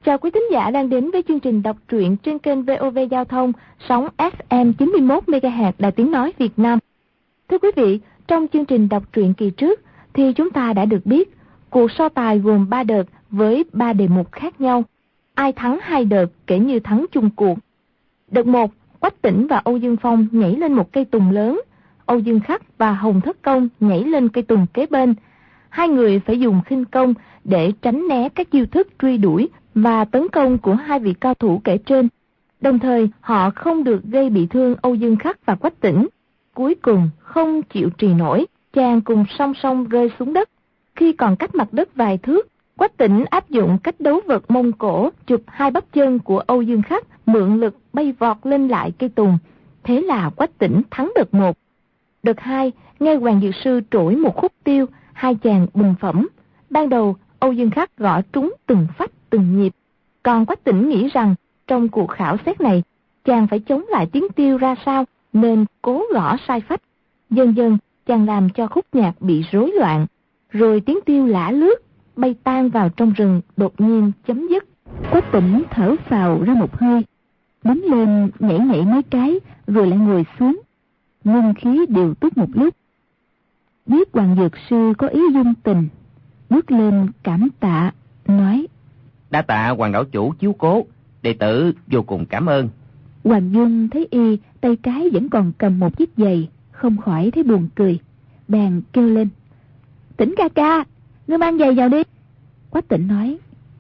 Chào quý thính giả đang đến với chương trình đọc truyện trên kênh VOV Giao thông, sóng FM 91 MHz Đài Tiếng Nói Việt Nam. Thưa quý vị, trong chương trình đọc truyện kỳ trước thì chúng ta đã được biết cuộc so tài gồm 3 đợt với 3 đề mục khác nhau. Ai thắng 2 đợt kể như thắng chung cuộc. Đợt 1, Quách Tĩnh và Âu Dương Phong nhảy lên một cây tùng lớn, Âu Dương Khắc và Hồng Thất Công nhảy lên cây tùng kế bên. Hai người phải dùng khinh công để tránh né các chiêu thức truy đuổi và tấn công của hai vị cao thủ kể trên. Đồng thời, họ không được gây bị thương Âu Dương Khắc và Quách Tĩnh. Cuối cùng, không chịu trì nổi, chàng cùng song song rơi xuống đất. Khi còn cách mặt đất vài thước, Quách Tĩnh áp dụng cách đấu vật Mông Cổ, chụp hai bắp chân của Âu Dương Khắc, mượn lực bay vọt lên lại cây tùng. Thế là Quách Tĩnh thắng đợt 1. Đợt 2, nghe Hoàng Dược Sư trỗi một khúc tiêu, hai chàng bình phẩm. Ban đầu, Âu Dương Khắc gõ trúng từng phách từng nhịp. Còn Quách Tĩnh nghĩ rằng trong cuộc khảo xét này, chàng phải chống lại tiếng tiêu ra sao, nên cố gõ sai phách. Dần dần, chàng làm cho khúc nhạc bị rối loạn. Rồi tiếng tiêu lả lướt, bay tan vào trong rừng, đột nhiên chấm dứt. Quách Tĩnh thở phào ra một hơi, đứng lên nhảy nhảy mấy cái, rồi lại ngồi xuống, ngưng khí điều tức một lúc. Biết Hoàng Dược Sư có ý dung tình, bước lên cảm tạ, nói: Đa tạ Hoàng đạo chủ chiếu cố, đệ tử vô cùng cảm ơn. Hoàng Dung thấy y tay trái vẫn còn cầm một chiếc giày, không khỏi thấy buồn cười, bèn kêu lên: Tĩnh ca ca, ngươi mang giày vào đi. Quách Tĩnh nói: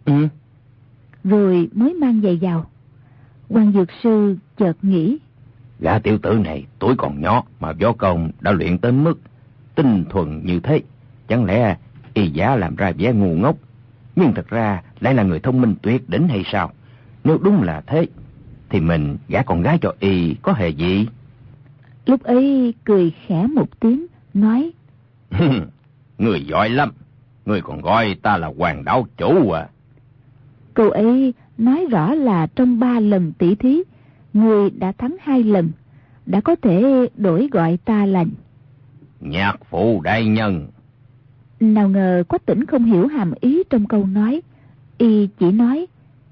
Rồi mới mang giày vào. Hoàng Dược Sư chợt nghĩ: Gã tiểu tử này tuổi còn nhỏ mà võ công đã luyện tới mức tinh thuần như thế, chẳng lẽ y giả làm ra vẻ ngu ngốc, nhưng thật ra lại là người thông minh tuyệt đỉnh hay sao? Nếu đúng là thế thì mình gả con gái cho y có hề gì? Lúc ấy cười khẽ một tiếng, nói: Người giỏi lắm, người còn gọi ta là Hoàng đạo chủ à? Câu ấy nói rõ là trong 3 lần tỷ thí, người đã thắng 2 lần, đã có thể đổi gọi ta là nhạc phụ đại nhân. Nào ngờ Quách Tĩnh không hiểu hàm ý trong câu nói, y chỉ nói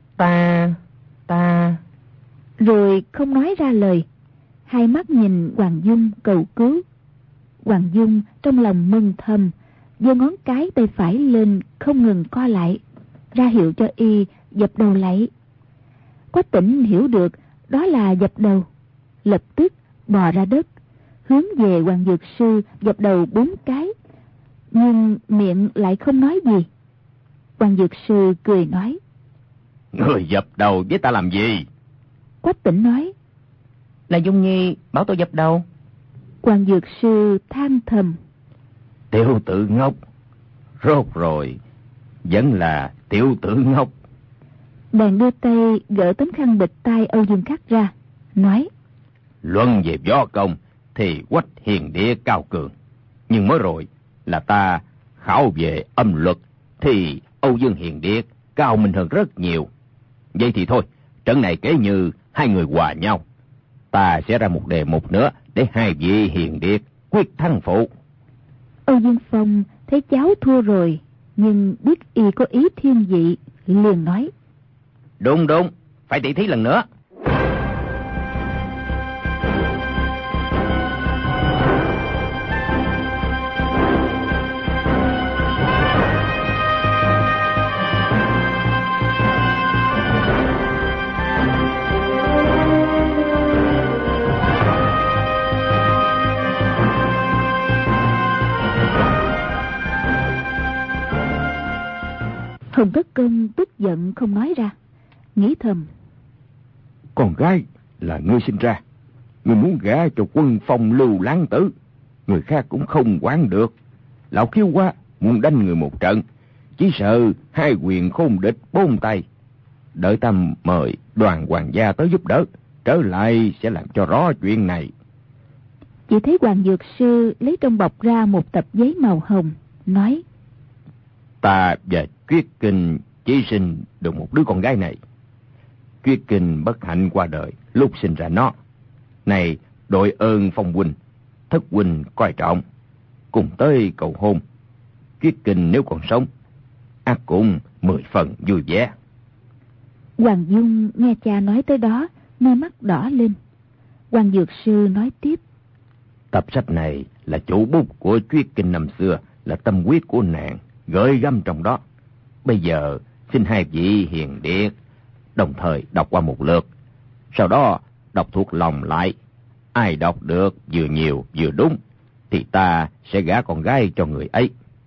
ta, rồi không nói ra lời. Hai mắt nhìn Hoàng Dung cầu cứu. Hoàng Dung trong lòng mừng thầm, giơ ngón cái tay phải lên không ngừng co lại, ra hiệu cho y dập đầu lạy. Quách Tĩnh hiểu được đó là dập đầu, lập tức bò ra đất, hướng về Hoàng Dược Sư dập đầu 4 cái, nhưng miệng lại không nói gì. Hoàng Dược Sư cười nói: Người dập đầu với ta làm gì? Quách Tĩnh nói: Là Dung Nhi bảo tôi dập đầu. Hoàng Dược Sư than thầm: Tiểu tử ngốc, rốt rồi vẫn là tiểu tử ngốc. Bèn đưa tay gỡ tấm khăn bịt tai Âu Dương Khắc ra, nói: Luận về võ công thì Quách Hiền Địa cao cường, nhưng mới rồi là ta khảo về âm luật thì Âu Dương Hiền Địa cao minh hơn rất nhiều. Vậy thì thôi, trận này kể như hai người hòa nhau. Ta sẽ ra một đề mục nữa để hai vị Hiền Địa quyết thắng phụ. Âu Dương Phong thấy cháu thua rồi, nhưng biết y có ý thiên vị, liền nói: Đúng, phải tỷ thí lần nữa. Hồng Thất Công tức giận không nói ra, nghĩ thầm: Con gái là ngươi sinh ra, ngươi muốn gả cho Quân Phong Lưu Lãng Tử, người khác cũng không quản được. Lão khiêu quá muốn đánh người một trận, chỉ sợ hai quyền khôn địch 4 tay. Đợi ta mời Đoàn hoàng gia tới giúp đỡ, trở lại sẽ làm cho rõ chuyện này. Chỉ thấy Hoàng Dược Sư lấy trong bọc ra một tập giấy màu hồng, nói: Ta và Tuyết Kinh chỉ sinh được một đứa con gái này. Tuyết Kinh bất hạnh qua đời lúc sinh ra nó. Này đội ơn Phong huynh, Thất huynh coi trọng, cùng tới cầu hôn. Tuyết Kinh nếu còn sống, ắt cũng 10 phần vui vẻ. Hoàng Dung nghe cha nói tới đó, đôi mắt đỏ lên. Hoàng Dược Sư nói tiếp. Tập sách này là chủ bút của Tuyết Kinh năm xưa, là tâm huyết của nàng, gửi gắm trong đó. Bây giờ xin hai vị hiền điệt đồng thời đọc qua một lượt, sau đó đọc thuộc lòng lại. Ai đọc được vừa nhiều vừa đúng thì ta sẽ gả con gái cho người ấy.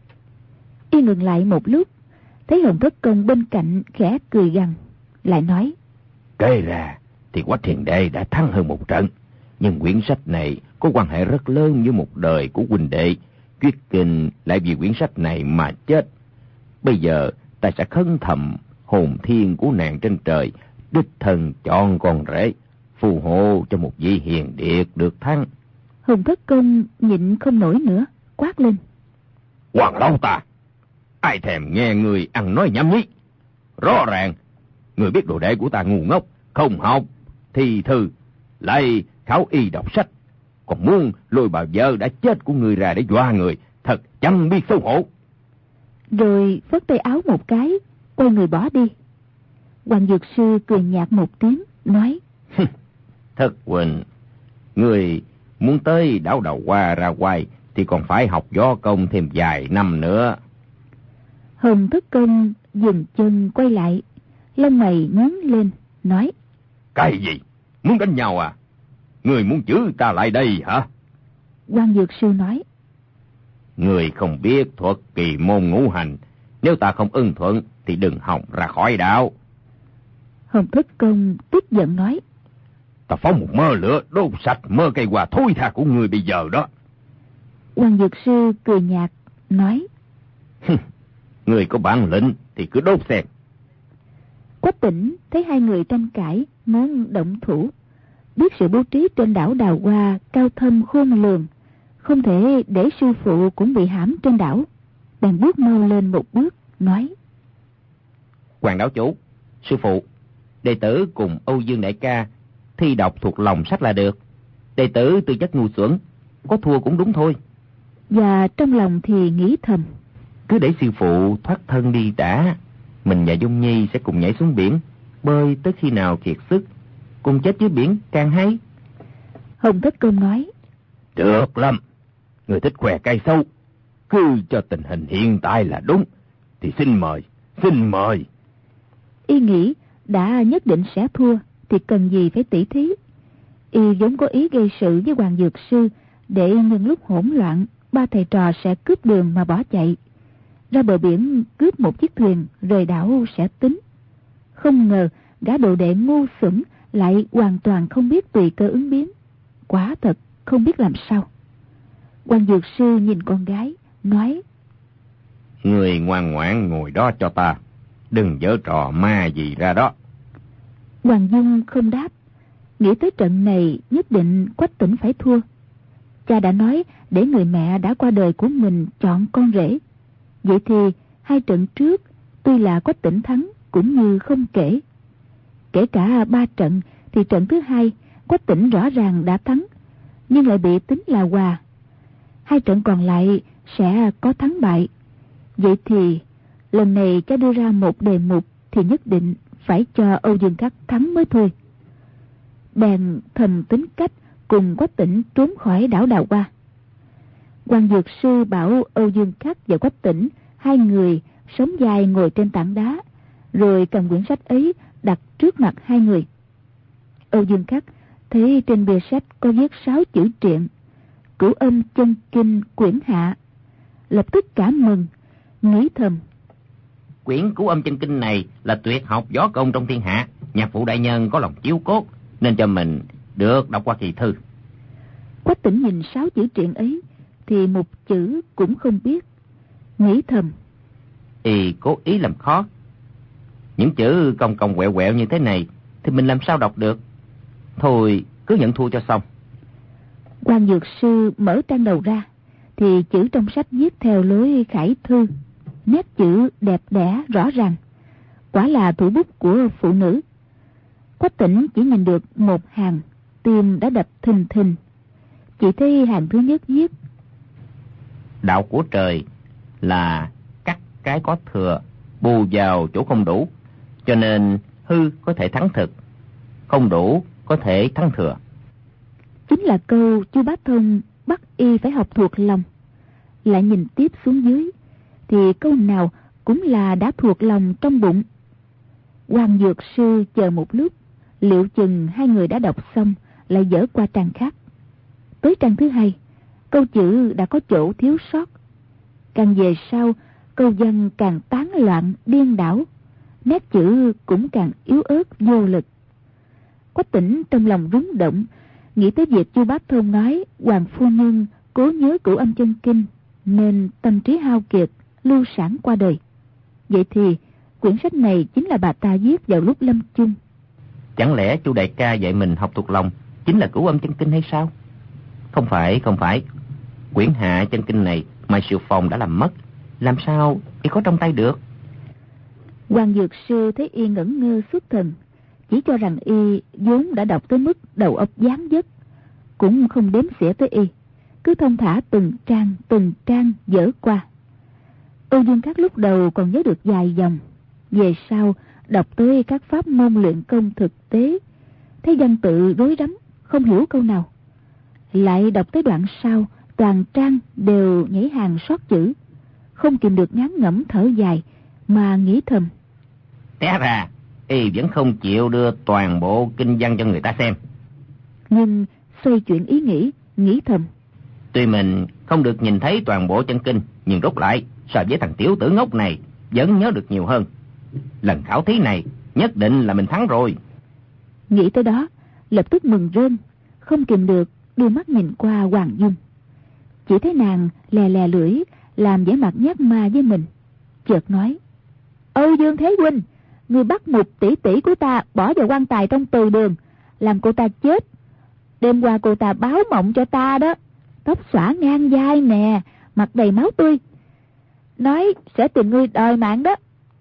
Y ngừng lại một lúc, thấy Hồng Thất Công bên cạnh khẽ cười gằn, lại nói. Kể ra thì Quách Hiền Đệ đã thắng hơn một trận, nhưng quyển sách này có quan hệ rất lớn với một đời của huynh đệ. Tuyết Kinh lại vì quyển sách này mà chết. Bây giờ ta sẽ khấn thầm hồn thiên của nàng trên trời, đích thân chọn con rể, phù hộ cho một vị hiền điệt được thắng. Hồng Thất Công nhịn không nổi nữa, quát lên. Hoàng Lâu ta, ai thèm nghe người ăn nói nhảm nhí. Rõ ràng người biết đồ đệ của ta ngu ngốc, không học thi thư, lại khảo y đọc sách, còn muốn lôi bà vợ đã chết của người ra để dọa người, thật chẳng biết xấu hổ. Rồi phất tay áo một cái, quay người bỏ đi. Hoàng Dược Sư cười nhạt một tiếng, nói. Thất huynh, người muốn tới đảo Đầu Hoa ra quay thì còn phải học võ công thêm vài năm nữa. Hồng Thất Công dừng chân quay lại, lông mày nhướng lên, nói. Cái gì? Muốn đánh nhau à? Người muốn giữ ta lại đây hả? Hoàng Dược Sư nói. Người không biết thuật kỳ môn ngũ hành, nếu ta không ưng thuận thì đừng hòng ra khỏi đạo. Hồng Thất Công tức giận nói. Ta phóng một mơ lửa đốt sạch mơ cây hoa thối tha của người bây giờ đó. Hoàng Dược Sư cười nhạt, nói. Người có bản lĩnh thì cứ đốt xem. Quách Tĩnh thấy hai người tranh cãi, muốn động thủ, biết sự bố trí trên đảo Đào Hoa cao thâm khôn lường, không thể để sư phụ cũng bị hãm trên đảo, bèn bước mau lên một bước, nói. Hoàng đảo chủ, sư phụ, đệ tử cùng Âu Dương đại ca thi đọc thuộc lòng sách là được. Đệ tử tư chất ngu xuẩn, có thua cũng đúng thôi. Và trong lòng thì nghĩ thầm. Cứ để sư phụ thoát thân đi đã. Mình và Dung Nhi sẽ cùng nhảy xuống biển, bơi tới khi nào kiệt sức, cùng chết dưới biển càng hay. Hồng Thất Công nói. Được lắm. Người thích khoe cây sâu, cứ cho tình hình hiện tại là đúng, thì xin mời, xin mời. Y nghĩ đã nhất định sẽ thua thì cần gì phải tỉ thí. Y vốn có ý gây sự với Hoàng Dược Sư, để nhân lúc hỗn loạn ba thầy trò sẽ cướp đường mà bỏ chạy ra bờ biển, cướp một chiếc thuyền rời đảo sẽ tính. Không ngờ gã đồ đệ ngu xuẩn lại hoàn toàn không biết tùy cơ ứng biến, quả thật không biết làm sao. Hoàng Dược Sư nhìn con gái, nói. Người ngoan ngoãn ngồi đó cho ta, đừng giở trò ma gì ra đó. Hoàng Dung không đáp, nghĩ tới trận này nhất định Quách Tĩnh phải thua. Cha đã nói để người mẹ đã qua đời của mình chọn con rể. Vậy thì hai trận trước tuy là Quách Tĩnh thắng cũng như không kể. Kể cả 3 trận thì trận thứ hai Quách Tĩnh rõ ràng đã thắng, nhưng lại bị tính là hòa. 2 trận còn lại sẽ có thắng bại. Vậy thì lần này cha đưa ra một đề mục thì nhất định phải cho Âu Dương Khắc thắng mới thôi. Bèn thầm tính cách cùng Quách Tĩnh trốn khỏi đảo Đào Hoa. Hoàng Dược Sư bảo Âu Dương Khắc và Quách Tĩnh hai người sống dài ngồi trên tảng đá, rồi cầm quyển sách ấy đặt trước mặt hai người. Âu Dương Khắc thấy trên bìa sách có viết 6 chữ triện: Cửu Âm Chân Kinh quyển hạ, lập tức cảm mừng, nghĩ thầm. Quyển Cửu Âm Chân Kinh này là tuyệt học võ công trong thiên hạ, nhạc phụ đại nhân có lòng chiếu cốt nên cho mình được đọc qua kỳ thư. Quách Tĩnh nhìn 6 chữ triện ấy thì một chữ cũng không biết, nghĩ thầm. Y cố ý làm khó. Những chữ cong cong quẹo quẹo như thế này thì mình làm sao đọc được. Thôi cứ nhận thua cho xong. Hoàng Dược Sư mở trang đầu ra thì chữ trong sách viết theo lối khải thư, nét chữ đẹp đẽ rõ ràng, quả là thủ bút của phụ nữ. Quách Tĩnh chỉ nhìn được một hàng, tim đã đập thình thình. Chỉ thấy hàng thứ nhất viết: Đạo của trời là cắt cái có thừa, bù vào chỗ không đủ, cho nên hư có thể thắng thực, không đủ có thể thắng thừa. Chính là câu Chu Bá Thông bắt y phải học thuộc lòng. Lại nhìn tiếp xuống dưới thì câu nào cũng là đã thuộc lòng trong bụng. Hoàng Dược Sư chờ một lúc, liệu chừng hai người đã đọc xong, lại dở qua trang khác. Tới trang thứ hai, câu chữ đã có chỗ thiếu sót. Càng về sau, câu văn càng tán loạn điên đảo, nét chữ cũng càng yếu ớt vô lực. Quách Tỉnh trong lòng rúng động, nghĩ tới việc Chu Bá Thông nói hoàng phu nhân cố nhớ Cửu Âm Chân Kinh, nên tâm trí hao kiệt, lưu sản qua đời. Vậy thì quyển sách này chính là bà ta viết vào lúc lâm chung. Chẳng lẽ Chu đại ca dạy mình học thuộc lòng chính là Cửu Âm Chân Kinh hay sao? Không phải. Quyển Hạ Chân Kinh này Mai Siêu Phong đã làm mất, làm sao y có trong tay được? Hoàng Dược Sư thấy y ngẩn ngơ xuất thần, chỉ cho rằng y vốn đã đọc tới mức đầu óc gián dứt, cũng không đếm xỉa tới y, cứ thông thả từng trang dở qua. Âu Dương Các lúc đầu còn nhớ được vài dòng, về sau đọc tới các pháp môn luyện công thực tế, thấy văn tự rối rắm, không hiểu câu nào. Lại đọc tới đoạn sau, toàn trang đều nhảy hàng sót chữ, không kìm được ngán ngẩm thở dài, mà nghĩ thầm: Té ra y vẫn không chịu đưa toàn bộ kinh văn cho người ta xem. Nhưng xoay chuyển ý nghĩ thầm: Tuy mình không được nhìn thấy toàn bộ chân kinh, nhưng rút lại so với thằng tiểu tử ngốc này vẫn nhớ được nhiều hơn. Lần khảo thí này nhất định là mình thắng rồi. Nghĩ tới đó, lập tức mừng rơn, không kìm được đưa mắt nhìn qua Hoàng Dung. Chỉ thấy nàng lè lè lưỡi, làm vẻ mặt nhát ma với mình, chợt nói: Âu Dương Thế huynh, người bắt một tỷ tỷ của ta bỏ vào quan tài trong từ đường, làm cô ta chết. Đêm qua cô ta báo mộng cho ta đó, tóc xõa ngang vai nè, mặt đầy máu tươi, nói sẽ tìm ngươi đòi mạng đó.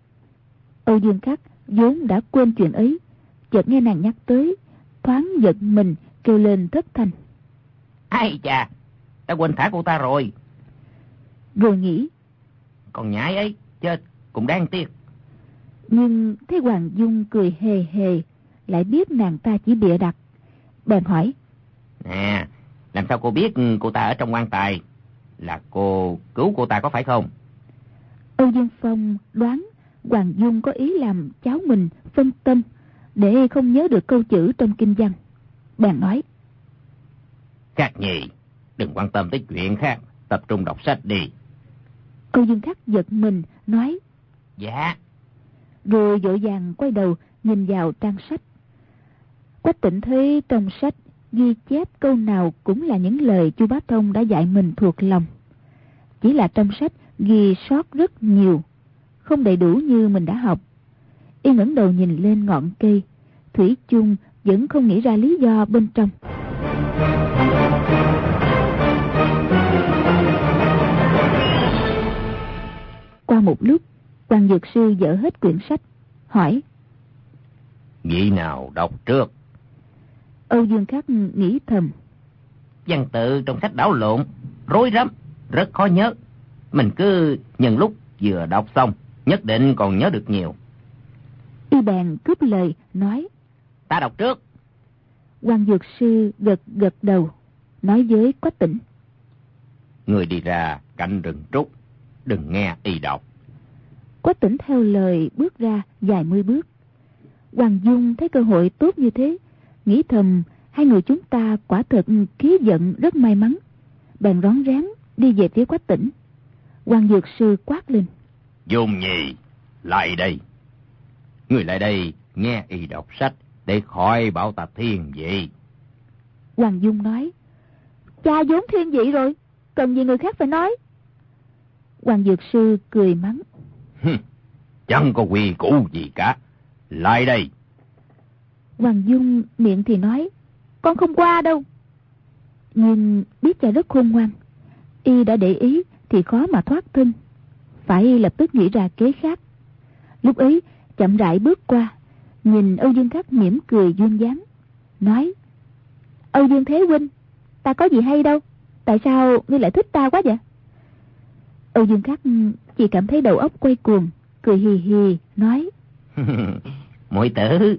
Âu Dương Khắc vốn đã quên chuyện ấy, chợt nghe nàng nhắc tới, thoáng giật mình, kêu lên thất thanh: Ai chà, ta quên thả cô ta rồi. Rồi nghĩ: Còn nhãi ấy chết cũng đáng tiếc. Nhưng thấy Hoàng Dung cười hề hề, lại biết nàng ta chỉ bịa đặt, bèn hỏi: Nè, làm sao cô biết cô ta ở trong quan tài? Là cô cứu cô ta có phải không? Âu Dương Phong đoán Hoàng Dung có ý làm cháu mình phân tâm, để không nhớ được câu chữ trong kinh văn, bèn nói: Khắc Nhi, đừng quan tâm tới chuyện khác, tập trung đọc sách đi. Âu Dương Khắc giật mình nói: Dạ. Rồi vội vàng quay đầu nhìn vào trang sách. Quách Tỉnh thấy trong sách ghi chép câu nào cũng là những lời Chu Bá Thông đã dạy mình thuộc lòng, chỉ là trong sách ghi sót rất nhiều, không đầy đủ như mình đã học. Y ngẩng đầu nhìn lên ngọn cây, thủy chung vẫn không nghĩ ra lý do bên trong. Qua một lúc, Hoàng Dược Sư dở hết quyển sách, hỏi: Vị nào đọc trước? Âu Dương Khắc nghĩ thầm: Văn tự trong sách đảo lộn, rối rắm, rất khó nhớ. Mình cứ nhân lúc vừa đọc xong, nhất định còn nhớ được nhiều. Y bèn cướp lời nói: Ta đọc trước. Hoàng Dược Sư gật đầu, nói với Quách Tỉnh: Người đi ra cạnh rừng trúc, đừng nghe y đọc. Quách Tỉnh theo lời bước ra vài mươi bước. Hoàng Dung thấy cơ hội tốt như thế, nghĩ thầm hai người chúng ta quả thật khí vận rất may mắn, bèn rón rén đi về phía Quách Tỉnh. Hoàng Dược Sư quát lên: Dung Nhi, lại đây. Người lại đây nghe y đọc sách để khỏi bảo ta thiên vị. Hoàng Dung nói: Cha vốn thiên vị rồi, cần gì người khác phải nói. Hoàng Dược Sư cười mắng: Chẳng có quy củ gì cả, lại đây. Hoàng Dung miệng thì nói: Con không qua đâu. Nhưng biết cha rất khôn ngoan, y đã để ý thì khó mà thoát thân, phải lập tức nghĩ ra kế khác. Lúc ấy chậm rãi bước qua, nhìn Âu Dương Khắc mỉm cười duyên dáng, nói: Âu Dương Thế huynh, ta có gì hay đâu, tại sao ngươi lại thích ta quá vậy? Âu Dương Khắc chỉ cảm thấy đầu óc quay cuồng, cười hì hì nói: muội tử,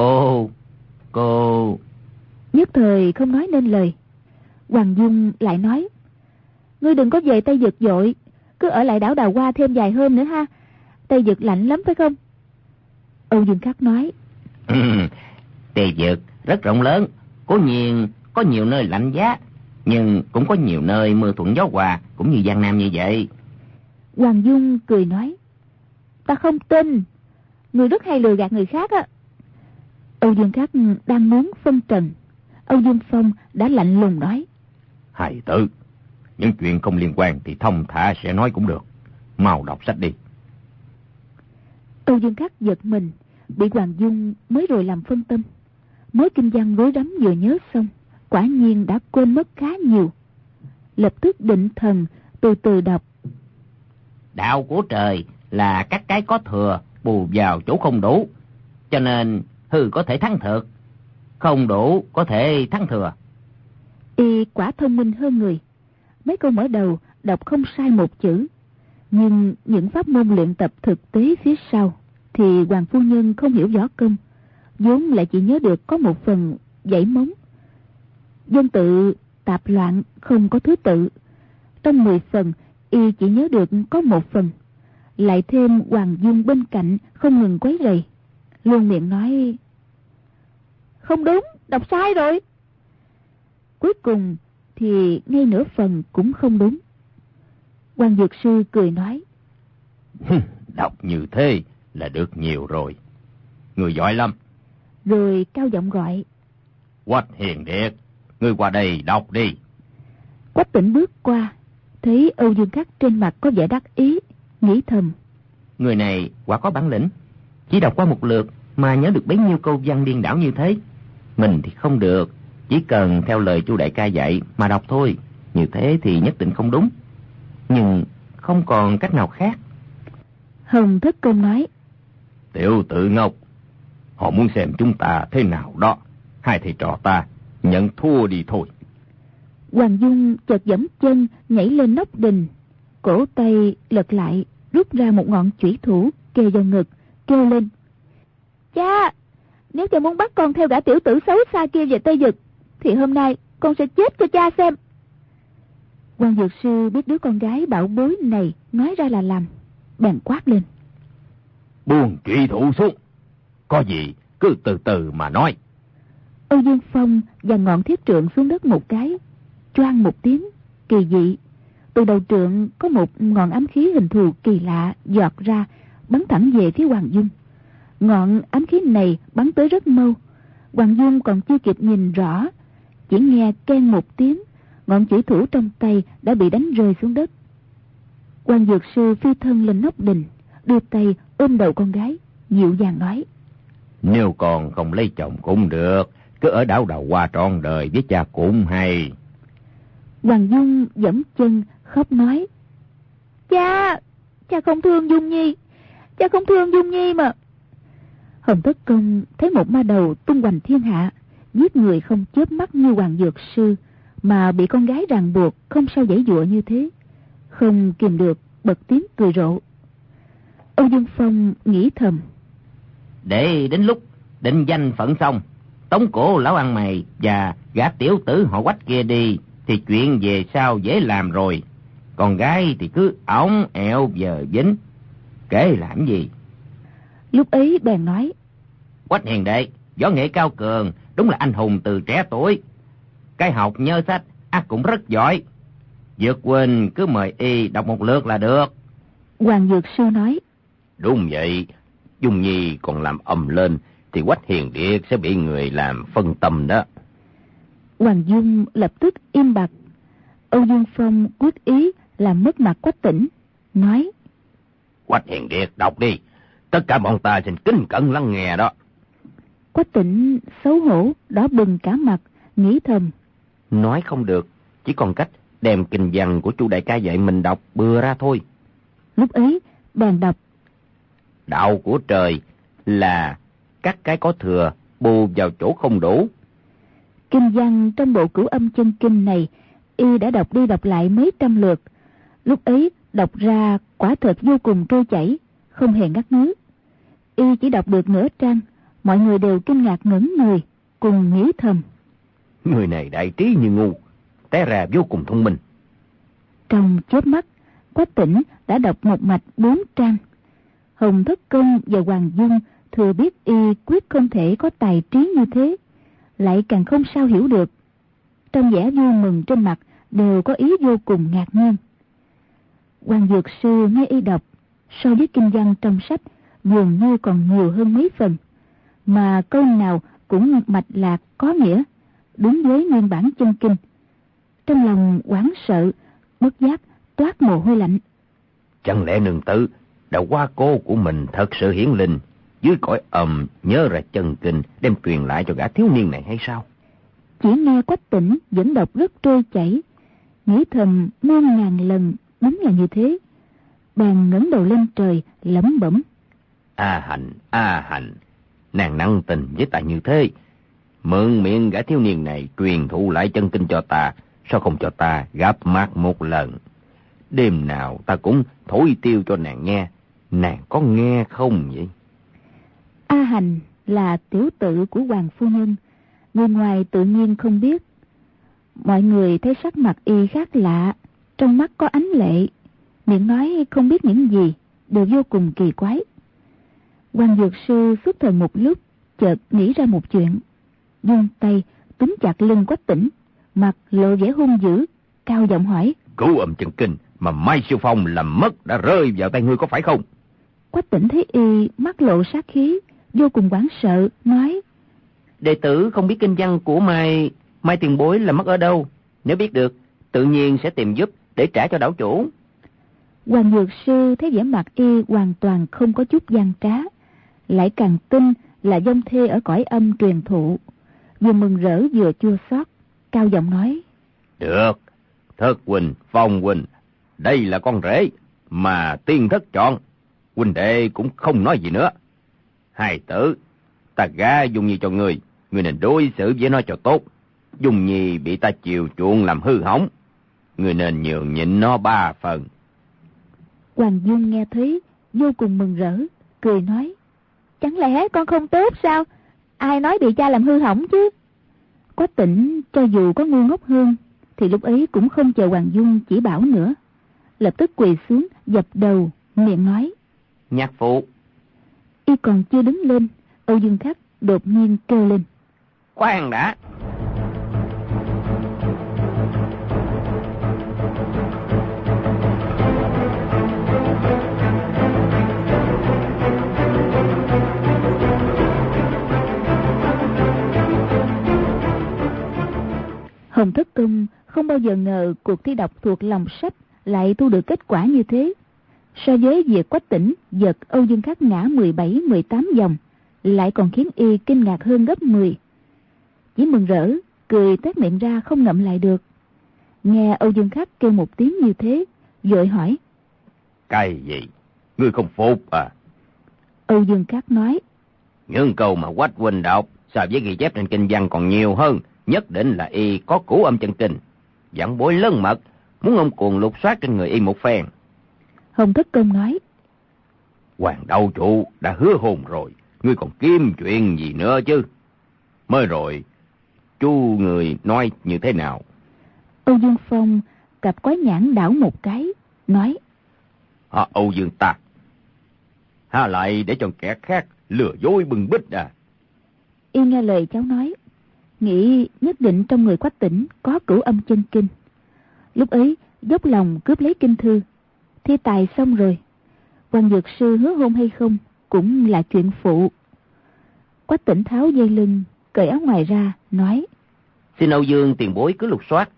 cô... Nhất thời không nói nên lời. Hoàng Dung lại nói: Ngươi đừng có về Tây Dực vội, cứ ở lại đảo Đào Hoa thêm vài hôm nữa ha. Tây Dực lạnh lắm phải không? Âu Dương Khắc nói: Tây Dực rất rộng lớn, cố nhiên có nhiều nơi lạnh giá, nhưng cũng có nhiều nơi mưa thuận gió hòa, cũng như Giang Nam như vậy. Hoàng Dung cười nói: Ta không tin, người rất hay lừa gạt người khác á. Âu Dương Khắc đang muốn phân trần, Âu Dương Phong đã lạnh lùng nói: Hài tử, những chuyện không liên quan thì thông thả sẽ nói cũng được, mau đọc sách đi. Âu Dương Khắc giật mình, bị Hoàng Dung mới rồi làm phân tâm. Mối kinh văn rối rắm vừa nhớ xong, quả nhiên đã quên mất khá nhiều. Lập tức định thần, từ từ đọc. Đạo của trời là các cái có thừa bù vào chỗ không đủ, cho nên hư có thể thắng thực, không đủ có thể thắng thừa. Y quả thông minh hơn người. Mấy câu mở đầu đọc không sai một chữ, nhưng những pháp môn luyện tập thực tế phía sau thì Hoàng phu nhân không hiểu võ công, vốn lại chỉ nhớ được có một phần dãy móng. Dân tự tạp loạn, không có thứ tự. Trong 10 phần, y chỉ nhớ được có một phần. Lại thêm Hoàng Dung bên cạnh không ngừng quấy rầy, luôn miệng nói: Không đúng, đọc sai rồi. Cuối cùng thì ngay nửa phần cũng không đúng. Quan Dược Sư cười nói: Đọc như thế là được nhiều rồi, người giỏi lắm. Rồi cao giọng gọi: Quách Hiền Điệt, ngươi qua đây đọc đi. Quách Tĩnh bước qua, thấy Âu Dương Khắc trên mặt có vẻ đắc ý, nghĩ thầm: Người này quả có bản lĩnh, chỉ đọc qua một lượt mà nhớ được bấy nhiêu câu văn điên đảo như thế. Mình thì không được, chỉ cần theo lời Chu đại ca dạy mà đọc thôi, như thế thì nhất định không đúng, nhưng không còn cách nào khác. Hồng Thất Công nói: Tiểu Tử Ngọc, họ muốn xem chúng ta thế nào đó, hai thầy trò ta nhận thua đi thôi. Hoàng Dung chợt giẫm chân nhảy lên nóc đình, cổ tay lật lại, rút ra một ngọn chủy thủ kề vào ngực, kêu lên: Cha, nếu cha muốn bắt con theo gã tiểu tử xấu xa kia về Tây Dực, thì hôm nay con sẽ chết cho cha xem. Quan Dược Sư biết đứa con gái bảo bối này nói ra là làm, bèn quát lên: Buông chủy thủ xuống, có gì cứ từ từ mà nói. Âu Dương Phong và ngọn thiết trượng xuống đất một cái, choang một tiếng kỳ dị. Từ đầu trượng có một ngọn ám khí hình thù kỳ lạ giọt ra, bắn thẳng về phía Hoàng Dung. Ngọn ám khí này bắn tới rất mau, Hoàng Dung còn chưa kịp nhìn rõ, chỉ nghe keng một tiếng, ngọn chủy thủ trong tay đã bị đánh rơi xuống đất. Quan Dược Sư phi thân lên nóc đình, đưa tay ôm đầu con gái, dịu dàng nói: Nếu còn không lấy chồng cũng được, cứ ở đảo Đào Hoa trọn đời với cha cũng hay. Hoàng Dung giẫm chân khóc nói: Cha không thương Dung Nhi, cha không thương Dung Nhi mà. Hồng Tất Công thấy một ma đầu tung hoành thiên hạ, giết người không chớp mắt như Hoàng Dược Sư, mà bị con gái ràng buộc không sao giãy giụa như thế, không kìm được bật tiếng cười rộ. Âu Dương Phong nghĩ thầm: Để đến lúc định danh phận xong, tống cổ lão ăn mày và gã tiểu tử họ Quách kia đi, thì chuyện về sau dễ làm rồi. Con gái thì cứ ống ẹo vờ dính, kể làm gì. Lúc ấy bèn nói: Quách Hiền Đệ, võ nghệ cao cường, đúng là anh hùng từ trẻ tuổi. Cái học nhớ sách, cũng rất giỏi. Dược huynh cứ mời y đọc một lượt là được. Hoàng Dược Sư nói: Đúng vậy, Dung Nhi còn làm ầm lên thì Quách Hiền Điệt sẽ bị người làm phân tâm đó. Hoàng Dung lập tức im bặt. Âu Dương Phong quyết ý làm mất mặt Quách Tĩnh, nói: Quách Hiền Điệt đọc đi, tất cả bọn ta xin kính cẩn lắng nghe đó. Quách Tĩnh xấu hổ đỏ bừng cả mặt, nghĩ thầm: Nói không được, chỉ còn cách đem kinh văn của Chu đại ca dạy mình đọc bừa ra thôi. Lúc ấy bèn đọc: Đạo của trời là các cái có thừa bù vào chỗ không đủ. Kinh văn trong bộ Cửu Âm Chân Kinh này y đã đọc đi đọc lại mấy trăm lượt. Lúc ấy đọc ra quả thật vô cùng trôi chảy, không hề ngắt ngứ. Y chỉ đọc được nửa trang, Mọi người đều kinh ngạc ngẩn người, cùng nghĩ thầm: Người này đại trí như ngu, té ra vô cùng thông minh. Trong chớp mắt, Quách Tĩnh đã đọc một mạch 4 trang. Hồng Thất Công và Hoàng Dung thừa biết y quyết không thể có tài trí như thế, lại càng không sao hiểu được. Trong vẻ vui mừng trên mặt đều có ý vô cùng ngạc nhiên. Hoàng Dược Sư nghe y đọc, so với kinh văn trong sách dường như còn nhiều hơn mấy phần, mà câu nào cũng mạch lạc có nghĩa, đúng với nguyên bản chân kinh. Trong lòng hoảng sợ, bất giác toát mồ hôi lạnh. Chẳng lẽ nương tử đã qua cô của mình thật sự hiển linh, dưới cõi ầm nhớ ra chân kinh đem truyền lại cho gã thiếu niên này hay sao? Chỉ nghe Quách Tĩnh vẫn đọc rất trôi chảy, nghĩ thầm muôn ngàn lần đúng là như thế. Bèn ngẩng đầu lên trời lẩm bẩm: A Hành, nàng năng tình với ta như thế, mượn miệng gã thiếu niên này truyền thụ lại chân kinh cho ta, sao không cho ta gặp mặt một lần? Đêm nào ta cũng thổi tiêu cho nàng nghe, nàng có nghe không vậy? A Hành là tiểu tử của Hoàng phu nhân, người ngoài tự nhiên không biết. Mọi người thấy sắc mặt y khác lạ, trong mắt có ánh lệ, miệng nói không biết những gì, đều vô cùng kỳ quái. Hoàng Dược Sư xuất thần một lúc, chợt nghĩ ra một chuyện, vươn tay túm chặt lưng Quách Tĩnh, mặt lộ vẻ hung dữ, cao giọng hỏi: Cửu âm chân kinh mà Mai Siêu Phong làm mất đã rơi vào tay ngươi có phải không? Quách Tĩnh thấy y mắt lộ sát khí, vô cùng hoảng sợ, nói: Đệ tử không biết kinh văn của Mai tiền bối là mất ở đâu, nếu biết được tự nhiên sẽ tìm giúp để trả cho đảo chủ. Hoàng Dược Sư thấy vẻ mặt y hoàn toàn không có chút gian trá, lại càng tin là dông thê ở cõi âm truyền thụ, vừa mừng rỡ vừa chua xót, cao giọng nói: Được, Thất huynh, Phong huynh, đây là con rể mà tiên thất chọn, huynh đệ cũng không nói gì nữa. Hài tử, ta gả Dung Nhi cho ngươi nên đối xử với nó cho tốt. Dung Nhi bị ta chiều chuộng làm hư hỏng, ngươi nên nhường nhịn nó 3 phần. Hoàng Dung nghe thấy vô cùng mừng rỡ, cười nói: Chẳng lẽ con không tốt sao? Ai nói bị cha làm hư hỏng chứ? Quách Tĩnh cho dù có ngu ngốc hơn thì lúc ấy cũng không chờ Hoàng Dung chỉ bảo nữa, lập tức quỳ xuống dập đầu, miệng nói: Nhạc phụ. Y còn chưa đứng lên, Âu Dương Khắc đột nhiên kêu lên: Khoan đã! Hồng Thất Công không bao giờ ngờ cuộc thi đọc thuộc lòng sách lại thu được kết quả như thế. So với việc Quách Tĩnh giật Âu Dương Khắc ngã 17-18 vòng, lại còn khiến y kinh ngạc hơn gấp 10. Chỉ mừng rỡ, cười tét miệng ra không ngậm lại được. Nghe Âu Dương Khắc kêu một tiếng như thế, vội hỏi: Cái gì? Ngươi không phục à? Âu Dương Khắc nói: Những câu mà Quách huynh đọc so với ghi chép trên kinh văn còn nhiều hơn, nhất định là y có cửu âm chân kinh. Vãn bối lớn mật muốn ông cuồng lục soát trên người y một phen. Hồng Thất Công nói: Hoàng đạo chủ đã hứa hôn rồi, ngươi còn kiếm chuyện gì nữa chứ? Mới rồi chú người nói như thế nào? Âu Dương Phong cặp quái nhãn đảo một cái, nói: Âu Dương ta há lại để cho kẻ khác lừa dối bưng bít à? Y nghe lời cháu nói, nghĩ nhất định trong người Quách Tĩnh có cửu âm chân kinh. Lúc ấy dốc lòng cướp lấy kinh thư, thi tài xong rồi, Hoàng Dược Sư hứa hôn hay không cũng là chuyện phụ. Quách Tĩnh tháo dây lưng, cởi áo ngoài ra, nói: Xin Âu Dương tiền bối cứ lục soát.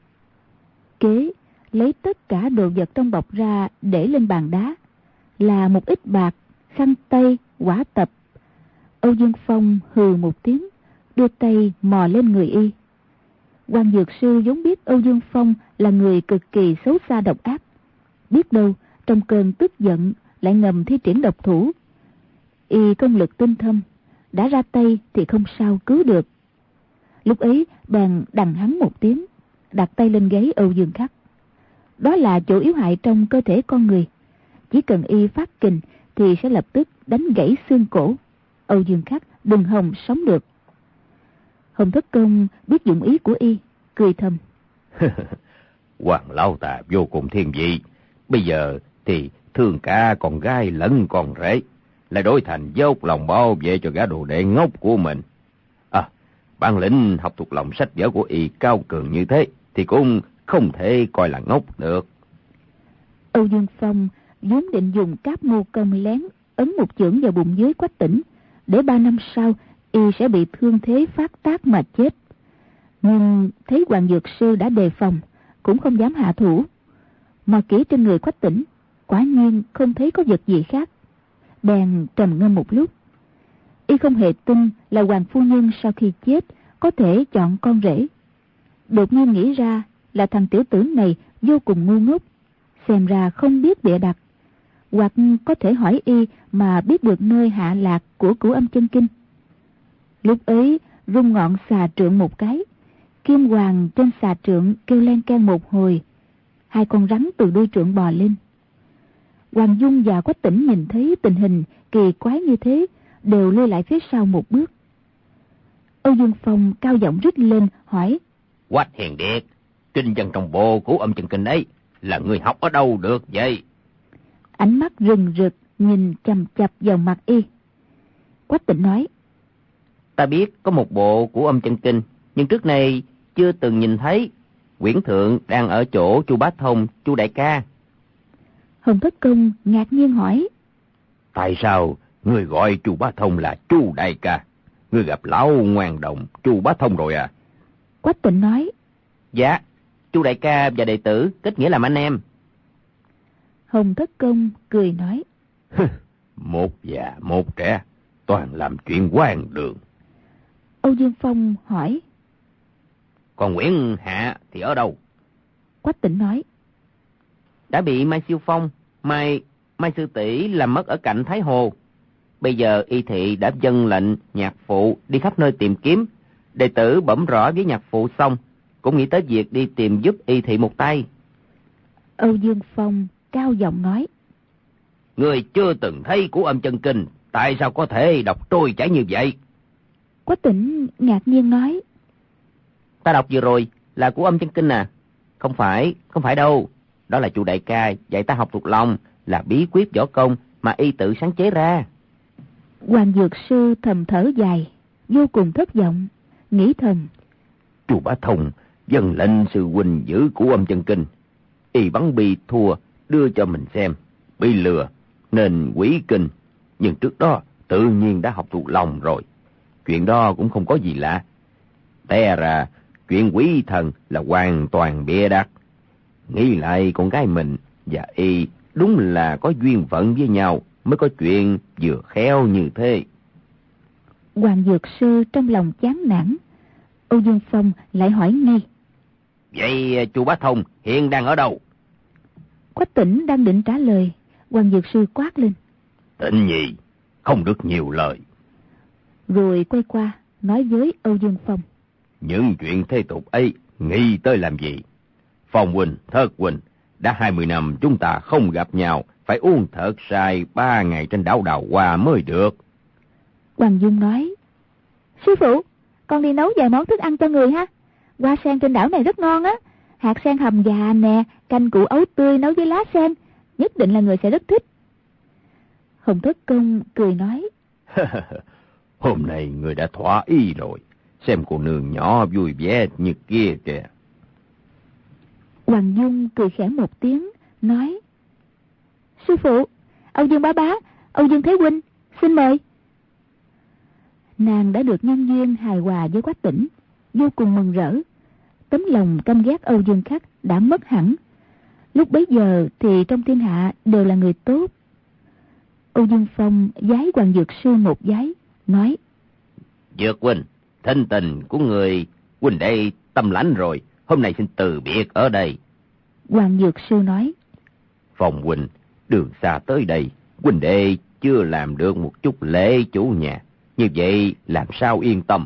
Kế lấy tất cả đồ vật trong bọc ra để lên bàn đá, là một ít bạc, khăn tay, quả tập. Âu Dương Phong hừ một tiếng, đưa tay mò lên người y. Hoàng Dược Sư vốn biết Âu Dương Phong là người cực kỳ xấu xa độc ác, biết đâu trong cơn tức giận lại ngầm thi triển độc thủ. Y công lực tinh thâm, đã ra tay thì không sao cứu được. Lúc ấy bèn đằng hắn một tiếng, đặt tay lên gáy Âu Dương Khắc. Đó là chỗ yếu hại trong cơ thể con người, chỉ cần y phát kình thì sẽ lập tức đánh gãy xương cổ. Âu Dương Khắc đừng hòng sống được. Hồng Thất Công biết dụng ý của y, cười thầm. Hoàng lão ta vô cùng thiên vị. Bây giờ thì thương cả con gái lẫn con rể, lại đổi thành dốc lòng bảo vệ cho gã đồ đệ ngốc của mình. Bản lĩnh học thuộc lòng sách vở của y cao cường như thế thì cũng không thể coi là ngốc được. Âu Dương Phong vốn định dùng cáp mưu công lén ấn một chưởng vào bụng dưới Quách Tĩnh, để 3 năm sau y sẽ bị thương thế phát tác mà chết. Nhưng thấy Hoàng Dược Sư đã đề phòng, cũng không dám hạ thủ. Mà kỹ trên người Quách Tĩnh, quả nhiên không thấy có vật gì khác. Bèn trầm ngâm một lúc. Y không hề tin là Hoàng phu nhân sau khi chết có thể chọn con rể. Đột nhiên nghĩ ra là thằng tiểu tử này vô cùng ngu ngốc, xem ra không biết bịa đặt, hoặc có thể hỏi y mà biết được nơi hạ lạc của Cửu Âm Chân Kinh. Lúc ấy rung ngọn xà trượng một cái, kim hoàng trên xà trượng kêu len keng một hồi, 2 con rắn từ đuôi trượng bò lên. Hoàng Dung và Quách Tĩnh nhìn thấy tình hình kỳ quái như thế, đều lui lại phía sau một bước. Âu Dương Phong cao giọng rít lên hỏi: Quách Hiền Điệt, kinh văn trong bộ Cửu Âm Chân Kinh ấy là người học ở đâu được vậy? Ánh mắt rừng rực nhìn chằm chằm vào mặt y. Quách Tĩnh nói: Ta biết có một bộ Cửu Âm Chân Kinh, nhưng trước nay chưa từng nhìn thấy. Quyển thượng đang ở chỗ Chu Bá Thông, Chu đại ca. Hồng Thất Công ngạc nhiên hỏi: Tại sao người gọi Chu Bá Thông là Chu đại ca? Người gặp lão ngoan đồng Chu Bá Thông rồi à? Quách Tĩnh nói: Dạ, Chu đại ca và đệ tử kết nghĩa làm anh em. Hồng Thất Công cười nói: Một già một trẻ, toàn làm chuyện hoang đường. Âu Dương Phong hỏi: Còn Nguyễn Hạ thì ở đâu? Quách Tĩnh nói: Đã bị Mai Siêu Phong, Mai Sư Tỷ làm mất ở cạnh Thái Hồ. Bây giờ y thị đã dâng lệnh nhạc phụ đi khắp nơi tìm kiếm. Đệ tử bẩm rõ với nhạc phụ xong, cũng nghĩ tới việc đi tìm giúp y thị một tay. Âu Dương Phong cao giọng nói: Người chưa từng thấy Cửu Âm Chân Kinh, tại sao có thể đọc trôi chảy như vậy? Quách Tĩnh ngạc nhiên nói: Ta đọc vừa rồi là Cửu Âm Chân Kinh à? Không phải đâu. Đó là Chu đại ca dạy ta học thuộc lòng, là bí quyết võ công mà y tự sáng chế ra. Hoàng Dược Sư thầm thở dài, vô cùng thất vọng, nghĩ thầm: Chu Bá Thông dâng lệnh sư huynh giữ Cửu Âm Chân Kinh, y bắn bi thua đưa cho mình xem, bị lừa nên quỷ kinh, nhưng trước đó tự nhiên đã học thuộc lòng rồi. Chuyện đó cũng không có gì lạ. Té ra chuyện quỷ thần là hoàn toàn bịa đặt. Nghĩ lại con gái mình và y đúng là có duyên phận với nhau, mới có chuyện vừa khéo như thế. Hoàng Dược Sư trong lòng chán nản. Âu Dương Phong lại hỏi nghi: Vậy Chu Bá Thông hiện đang ở đâu? Quách Tĩnh đang định trả lời, Hoàng Dược Sư quát lên: Tĩnh Nhi, không được nhiều lời. Rồi quay qua nói với Âu Dương Phong: Những chuyện thế tục ấy nghĩ tới làm gì? Phong huynh, Thất huynh, đã 20 năm chúng ta không gặp nhau, phải uống thật sai 3 ngày trên đảo Đào Hoa mới được. Hoàng Dung nói: Sư phụ, con đi nấu vài món thức ăn cho người ha. Hoa sen trên đảo này rất ngon á. Hạt sen hầm gà nè, canh củ ấu tươi nấu với lá sen, nhất định là người sẽ rất thích. Hồng Thất Công cười nói: Hôm nay người đã thỏa ý rồi. Xem cô nương nhỏ vui vẻ như kia kìa. Hoàng Dung cười khẽ một tiếng, nói: Sư phụ, Âu Dương bá, Âu Dương Thế huynh, xin mời. Nàng đã được nhân duyên hài hòa với Quách Tĩnh, vô cùng mừng rỡ. Tấm lòng căm ghét Âu Dương Khắc đã mất hẳn. Lúc bấy giờ thì trong thiên hạ đều là người tốt. Âu Dương Phong vái Hoàng Dược Sư một vái, nói: Dược huynh, thân tình của người huynh đây tâm lãnh rồi, hôm nay xin từ biệt ở đây. Hoàng Dược Sư nói: Phong huynh, đường xa tới đây, huynh đệ chưa làm được một chút lễ chủ nhà, như vậy làm sao yên tâm.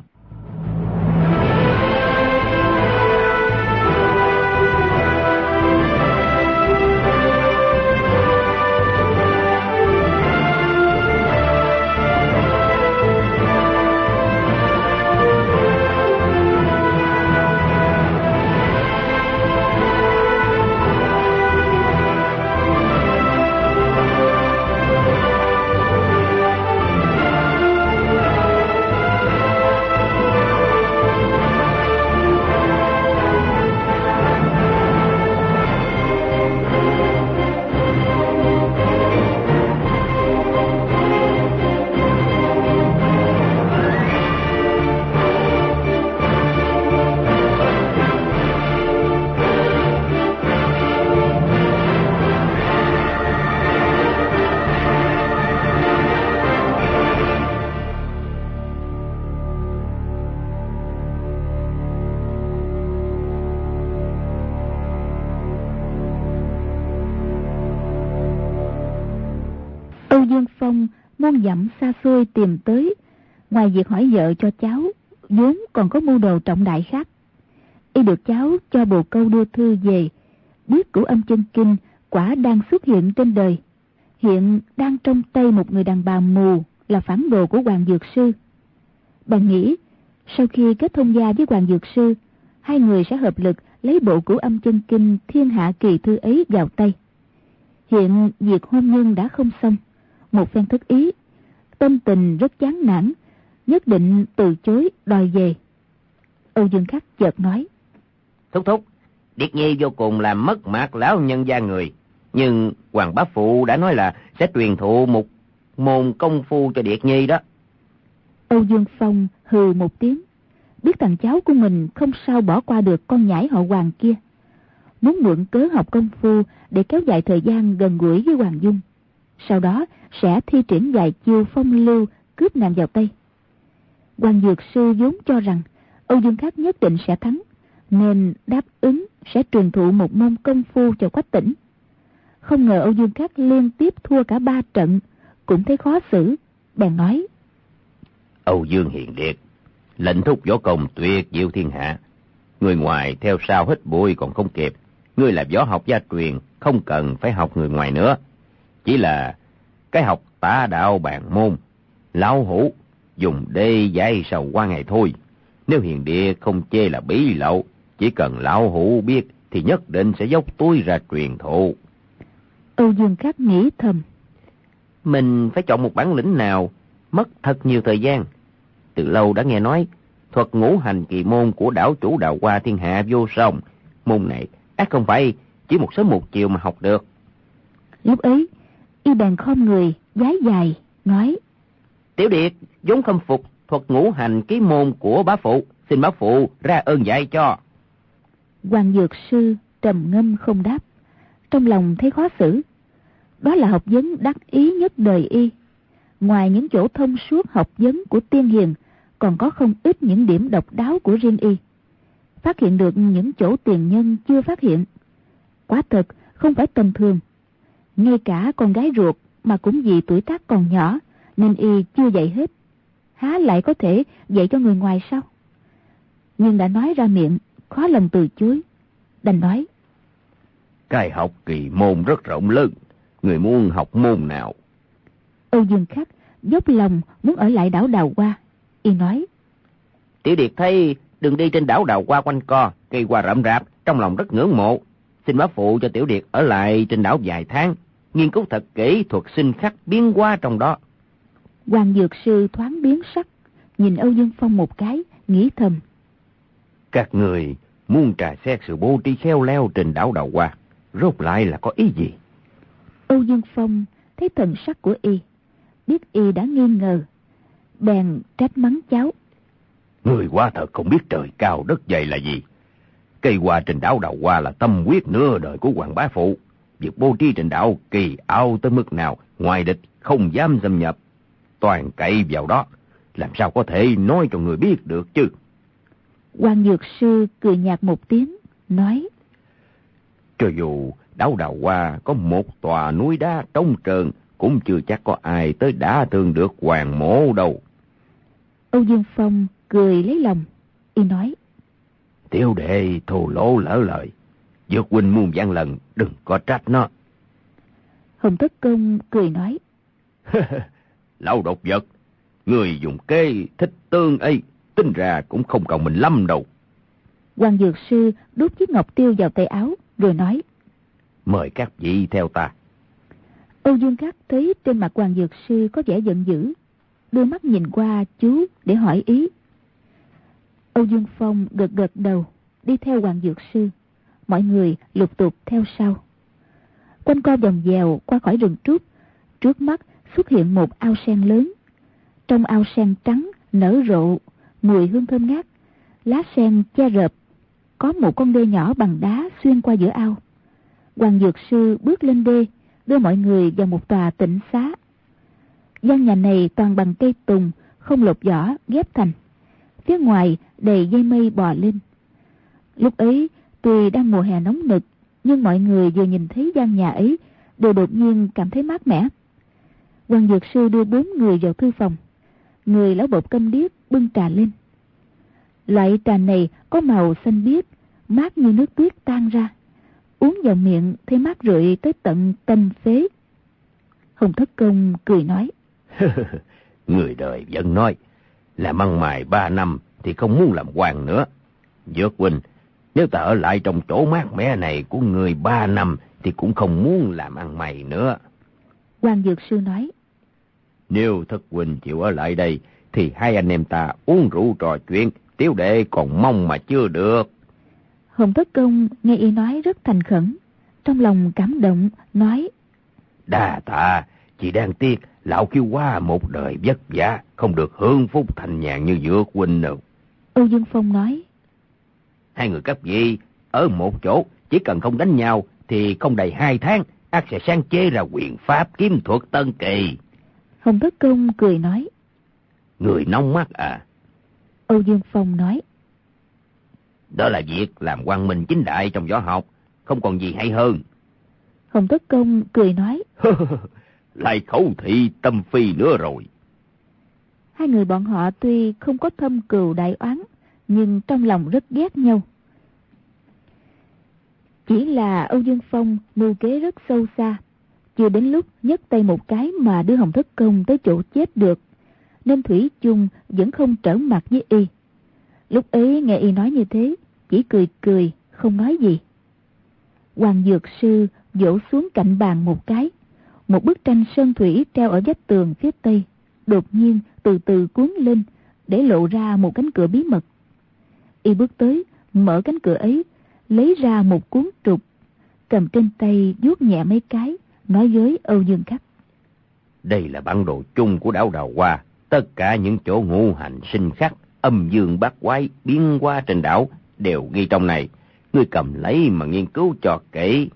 Dương Phong muôn dặm xa xôi tìm tới, ngoài việc hỏi vợ cho cháu, vốn còn có mưu đồ trọng đại khác. Y được cháu cho bồ câu đưa thư về, biết Cửu Âm Chân Kinh quả đang xuất hiện trên đời, hiện đang trong tay một người đàn bà mù là phản đồ của Hoàng Dược Sư. Bạn nghĩ sau khi kết thông gia với Hoàng Dược Sư, hai người sẽ hợp lực lấy bộ Cửu Âm Chân Kinh thiên hạ kỳ thư ấy vào tay. Hiện việc hôn nhân đã không xong, một phen thất ý, tâm tình rất chán nản, nhất định từ chối đòi về. Âu Dương Khắc chợt nói: Thúc thúc, Điệt Nhi vô cùng làm mất mặt lão nhân gia người, nhưng Hoàng bá phụ đã nói là sẽ truyền thụ một môn công phu cho Điệt Nhi đó. Âu Dương Phong hừ một tiếng, biết thằng cháu của mình không sao bỏ qua được con nhãi họ Hoàng kia, muốn mượn cớ học công phu để kéo dài thời gian gần gũi với Hoàng Dung, sau đó sẽ thi triển vài chiêu phong lưu cướp nàng vào tay. Hoàng Dược Sư vốn cho rằng Âu Dương Khắc nhất định sẽ thắng, nên đáp ứng sẽ truyền thụ một môn công phu cho Quách Tĩnh. Không ngờ Âu Dương Khắc liên tiếp thua cả 3 trận, cũng thấy khó xử, bèn nói: Âu Dương hiền điệt, lệnh thúc võ công tuyệt diệu thiên hạ, người ngoài theo sau hít bụi còn không kịp. Ngươi là võ học gia truyền, không cần phải học người ngoài nữa, chỉ là cái học tả đạo bàn môn, lão hủ dùng để giải sầu qua ngày thôi. Nếu hiền địa không chê là bí lậu, chỉ cần lão hủ biết thì nhất định sẽ dốc túi ra truyền thụ. Âu Dương Khắc nghĩ thầm: Mình phải chọn một bản lĩnh nào mất thật nhiều thời gian. Từ lâu đã nghe nói thuật ngũ hành kỳ môn của đảo chủ Đào Hoa thiên hạ vô song, môn này ắt không phải chỉ một sớm một chiều mà học được. Lúc ấy y bèn khom người vái dài nói: Tiểu Điệt vốn khâm phục thuật ngũ hành ký môn của bá phụ, xin bá phụ ra ơn dạy cho. Hoàng Dược Sư trầm ngâm không đáp, trong lòng thấy khó xử. Đó là học vấn đắc ý nhất đời y, ngoài những chỗ thông suốt học vấn của tiên hiền, còn có không ít những điểm độc đáo của riêng y, phát hiện được những chỗ tiền nhân chưa phát hiện. Quả thật không phải tầm thường. Ngay cả con gái ruột mà cũng vì tuổi tác còn nhỏ nên y chưa dạy hết, há lại có thể dạy cho người ngoài sao? Nhưng đã nói ra miệng, khó lòng từ chối, đành nói: Cái học kỳ môn rất rộng lớn, người muốn học môn nào? Âu Dương Khắc dốc lòng muốn ở lại đảo Đào Hoa. Y nói: Tiểu Điệt thấy đừng đi trên đảo Đào Hoa quanh co, cây hoa rậm rạp, trong lòng rất ngưỡng mộ. Xin bá phụ cho Tiểu Điệt ở lại trên đảo vài tháng, nghiên cứu thật kỹ thuật sinh khắc biến hóa trong đó. Hoàng Dược Sư thoáng biến sắc, nhìn Âu Dương Phong một cái, nghĩ thầm: Các người muốn trà xét sự bố trí khéo léo trên đảo Đào Hoa, rốt lại là có ý gì? Âu Dương Phong thấy thần sắc của y, biết y đã nghi ngờ, bèn trách mắng cháu: Người quá thật không biết trời cao đất dày là gì. Cây hoa trên đảo Đào Hoa là tâm huyết nửa đời của Hoàng bá phụ. Việc bố trí trên đảo kỳ ảo tới mức nào, ngoài địch không dám xâm nhập, toàn cậy vào đó, làm sao có thể nói cho người biết được chứ? Hoàng Dược Sư cười nhạt một tiếng, nói: Cho dù đảo Đào Hoa có một tòa núi đá trống trơn, cũng chưa chắc có ai tới đả thương được Hoàng mỗ đâu. Âu Dương Phong cười lấy lòng, y nói: Tiểu đệ thô lỗ lỡ lời, Dược huynh muôn vạn lần đừng có trách nó. Hồng Tất Công cười nói: Lão độc vật, người dùng kế thích tương ấy, tính ra cũng không cần mình lâm đâu. Hoàng Dược Sư đút chiếc ngọc tiêu vào tay áo, rồi nói: Mời các vị theo ta. Âu Dương Khắc thấy trên mặt Hoàng Dược Sư có vẻ giận dữ, đưa mắt nhìn qua chú để hỏi ý. Âu Dương Phong gật gật đầu, đi theo Hoàng Dược Sư. Mọi người lục tục theo sau. Quanh co vòng vèo qua khỏi rừng trúc, trước mắt xuất hiện một ao sen lớn. Trong ao sen trắng nở rộ mùi hương thơm ngát, lá sen che rợp, có một con đê nhỏ bằng đá xuyên qua giữa ao. Hoàng Dược Sư bước lên đê, đưa mọi người vào một tòa tịnh xá. Gian nhà này toàn bằng cây tùng, không lột vỏ ghép thành. Phía ngoài đầy dây mây bò lên. Lúc ấy tuy đang mùa hè nóng nực, nhưng mọi người vừa nhìn thấy gian nhà ấy đều đột nhiên cảm thấy mát mẻ. Hoàng Dược Sư đưa 4 người vào thư phòng. Người lão bộc Câm Điếc bưng trà lên. Loại trà này có màu xanh biếc, mát như nước tuyết tan ra. Uống vào miệng thấy mát rượi tới tận tâm phế. Hồng Thất Công cười nói. Người đời vẫn nói, làm ăn mày 3 năm thì không muốn làm quan nữa. Dược huynh, nếu ta ở lại trong chỗ mát mẻ này của người 3 năm thì cũng không muốn làm ăn mày nữa. Hoàng Dược Sư nói. Nếu Thất huynh chịu ở lại đây thì hai anh em ta uống rượu trò chuyện, tiểu đệ còn mong mà chưa được. Hồng Thất Công nghe y nói rất thành khẩn, trong lòng cảm động, nói. Đa tạ, chỉ đáng tiếc lão kêu qua một đời vất vả, không được hưởng phúc thành nhàn như Dược huynh đâu. Âu Dương Phong nói. Hai người các vị ở một chỗ, chỉ cần không đánh nhau thì không đầy 2 tháng, ắt sẽ sáng chế ra quyền pháp kiếm thuật tân kỳ. Hồng Thất Công cười nói. Người nóng mắt à? Âu Dương Phong nói. Đó là việc làm quang minh chính đại trong võ học, không còn gì hay hơn. Hồng Thất Công cười nói. Lại khẩu thị tâm phi nữa rồi. Hai người bọn họ tuy không có thâm cừu đại oán, nhưng trong lòng rất ghét nhau. Chỉ là Âu Dương Phong mưu kế rất sâu xa, chưa đến lúc nhấc tay một cái mà đưa Hồng Thất Công tới chỗ chết được, nên thủy chung vẫn không trở mặt với y. Lúc ấy nghe y nói như thế, chỉ cười cười, không nói gì. Hoàng Dược Sư vỗ xuống cạnh bàn một cái, một bức tranh sơn thủy treo ở vách tường phía tây đột nhiên từ từ cuốn lên, để lộ ra một cánh cửa bí mật. Y bước tới, mở cánh cửa ấy, lấy ra một cuốn trục, cầm trên tay vuốt nhẹ mấy cái, nói với Âu Dương Khắc. Đây là bản đồ chung của đảo Đào Hoa, tất cả những chỗ ngũ hành sinh khắc, âm dương bát quái biến hóa trên đảo đều ghi trong này. Ngươi cầm lấy mà nghiên cứu cho kỹ.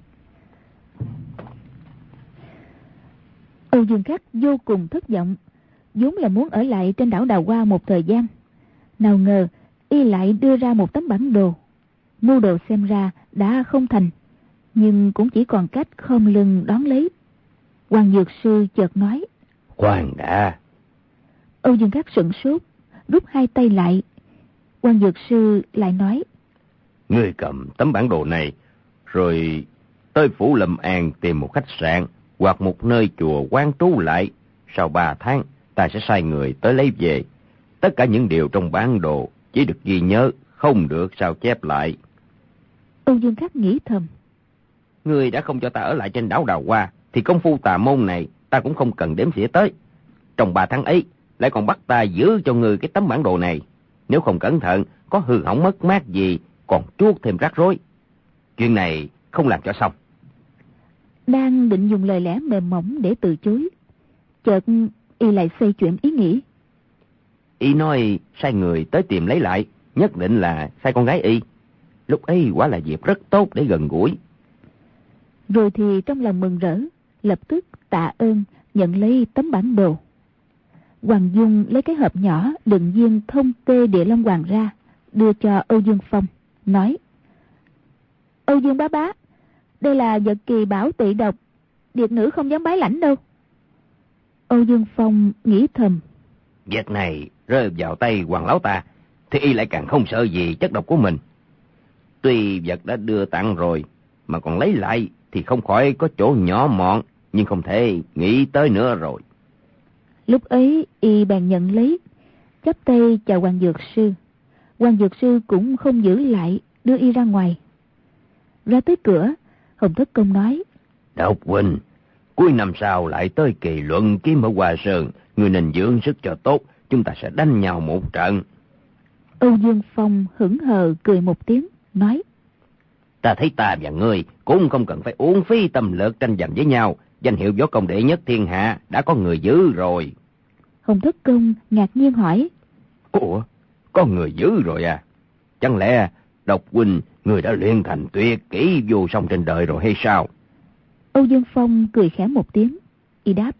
Âu Dương Khắc vô cùng thất vọng, vốn là muốn ở lại trên đảo Đào Hoa một thời gian. Nào ngờ y lại đưa ra một tấm bản đồ. Mưu đồ xem ra đã không thành, nhưng cũng chỉ còn cách khom lưng đón lấy. Hoàng Dược Sư chợt nói. Khoan đã. Âu Dương Khắc sửng sốt, rút hai tay lại. Hoàng Dược Sư lại nói. Ngươi cầm tấm bản đồ này, rồi tới Phủ Lâm An tìm một khách sạn hoặc một nơi chùa quán trú lại. Sau 3 tháng, ta sẽ sai người tới lấy về. Tất cả những điều trong bản đồ chỉ được ghi nhớ, không được sao chép lại. Âu Dương Khắc nghĩ thầm. Ngươi đã không cho ta ở lại trên đảo Đào Hoa, thì công phu tà môn này ta cũng không cần đếm xỉa tới. Trong 3 tháng ấy, lại còn bắt ta giữ cho ngươi cái tấm bản đồ này. Nếu không cẩn thận, có hư hỏng mất mát gì, còn chuốc thêm rắc rối. Chuyện này không làm cho xong. Đang định dùng lời lẽ mềm mỏng để từ chối, chợt y lại xoay chuyển ý nghĩ. Y nói sai người tới tìm lấy lại, nhất định là sai con gái y. Lúc ấy quả là dịp rất tốt để gần gũi. Rồi thì trong lòng mừng rỡ, lập tức tạ ơn nhận lấy tấm bản đồ. Hoàng Dung lấy cái hộp nhỏ đựng viên thông tê địa long hoàng ra, đưa cho Âu Dương Phong, nói. Âu Dương bá bá, đây là vật kỳ bảo tị độc, điệp nữ không dám bái lãnh đâu. Âu Dương Phong nghĩ thầm. Vật này rơi vào tay hoàng lão ta, thì y lại càng không sợ gì chất độc của mình. Tuy vật đã đưa tặng rồi, mà còn lấy lại thì không khỏi có chỗ nhỏ mọn, nhưng không thể nghĩ tới nữa rồi. Lúc ấy y bèn nhận lấy, chắp tay chào Hoàng Dược Sư. Hoàng Dược Sư cũng không giữ lại, đưa y ra ngoài. Ra tới cửa, Hồng Thất Công nói. Độc huynh, cuối năm sau lại tới kỳ luận kiếm ở Hoa Sơn, người nên dưỡng sức cho tốt, chúng ta sẽ đánh nhau một trận. Âu Dương Phong hững hờ cười một tiếng, nói. Ta thấy ta và ngươi cũng không cần phải uổng phí tâm lực tranh giành với nhau. Danh hiệu võ công đệ nhất thiên hạ đã có người giữ rồi. Hồng Thất Công ngạc nhiên hỏi. Ủa, có người giữ rồi à? Chẳng lẽ Độc huynh người đã luyện thành tuyệt kỹ vô song trên đời rồi hay sao? Âu Dương Phong cười khẽ một tiếng, y đáp.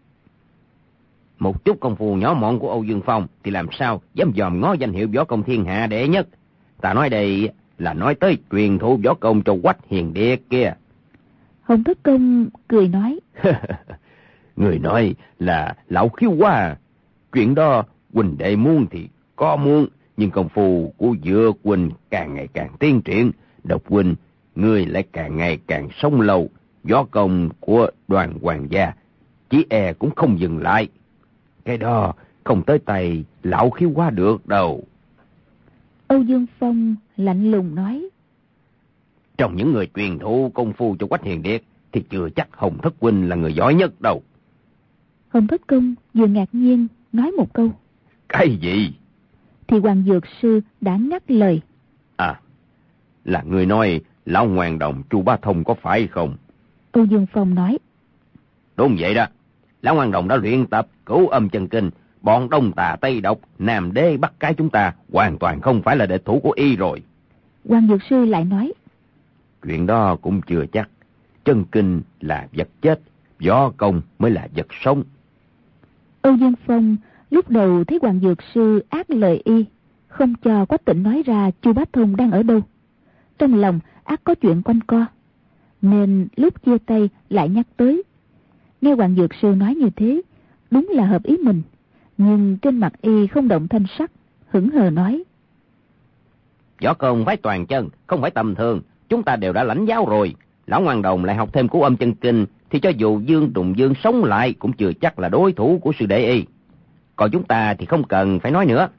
Một chút công phu nhỏ mọn của Âu Dương Phong thì làm sao dám dòm ngó danh hiệu võ công thiên hạ đệ nhất. Ta nói đây là nói tới truyền thụ võ công cho Quách Hiền Điệt kia. Hồng Thất Công cười nói. Người nói là lão khiếu quá. Chuyện đó huynh đệ muốn thì có muốn, nhưng công phu của Dược huynh càng ngày càng tiến triển. Độc huynh, người lại càng ngày càng sống lâu. Võ công của Đoàn hoàng gia chỉ e cũng không dừng lại. Cái đó không tới tay lão khiếu quá được đâu. Âu Dương Phong lạnh lùng nói. Trong những người truyền thụ công phu cho Quách Hiền Điệt thì chưa chắc Hồng Thất huynh là người giỏi nhất đâu. Hồng Thất Công vừa ngạc nhiên nói một câu. Cái gì? Thì Hoàng Dược Sư đã ngắt lời. À, là người nói lão Hoàng Đồng Chu Bá Thông có phải không? Âu Dương Phong nói. Đúng vậy đó. Lão Hoàng Đồng đã luyện tập Cửu Âm Chân Kinh. Bọn Đông Tà Tây Độc, Nam Đế Bắc Cái chúng ta hoàn toàn không phải là đệ thủ của y rồi. Hoàng Dược Sư lại nói. Chuyện đó cũng chưa chắc. Chân kinh là vật chết, võ công mới là vật sống. Âu Dương Phong lúc đầu thấy Hoàng Dược Sư ác lời y, không cho Quách Tĩnh nói ra Chu Bá Thông đang ở đâu. Trong lòng ác có chuyện quanh co, nên lúc chia tay lại nhắc tới. Nghe Hoàng Dược Sư nói như thế, đúng là hợp ý mình, nhưng trên mặt y không động thanh sắc, hững hờ nói. Võ công phải toàn chân, không phải tầm thường. Chúng ta đều đã lãnh giáo rồi. Lão Hoàng Đồng lại học thêm Cửu Âm Chân Kinh, thì cho dù Dương Trùng Dương sống lại cũng chưa chắc là đối thủ của sư đệ y. Còn chúng ta thì không cần phải nói nữa.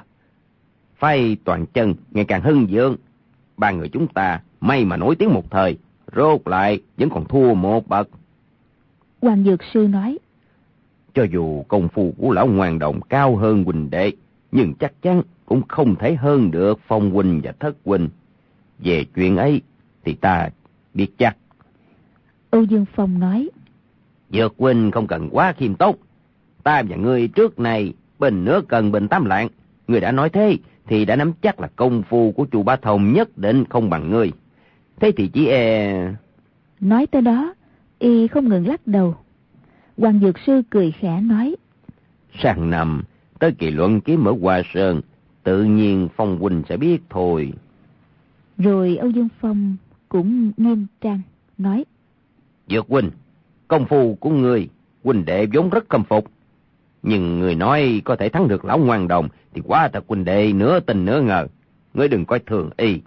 Phải toàn chân ngày càng hưng vượng. Ba người chúng ta may mà nổi tiếng một thời, rốt lại vẫn còn thua một bậc. Hoàng Dược Sư nói. Cho dù công phu của lão Hoàng Đồng cao hơn huynh đệ, nhưng chắc chắn cũng không thể hơn được Phong huynh và Thất huynh. Về chuyện ấy thì ta biết chắc. Âu Dương Phong nói. Dược huynh không cần quá khiêm tốn. Ta và ngươi trước này bình nửa cần bình tám lạng. Ngươi đã nói thế thì đã nắm chắc là công phu của Chu Bá Thông nhất định không bằng ngươi. Thế thì chỉ e... Nói tới đó, y không ngừng lắc đầu. Hoàng Dược Sư cười khẽ nói. Sang năm tới kỳ luận kiếm ở Hoa Sơn, tự nhiên Phong huynh sẽ biết thôi. Rồi Âu Dương Phong cũng nghiêm trang nói. Dược huynh, công phu của ngươi huynh đệ vốn rất khâm phục, nhưng người nói có thể thắng được lão Hoàng Đồng thì quá thật huynh đệ nửa tin nửa ngờ. Ngươi đừng coi thường y.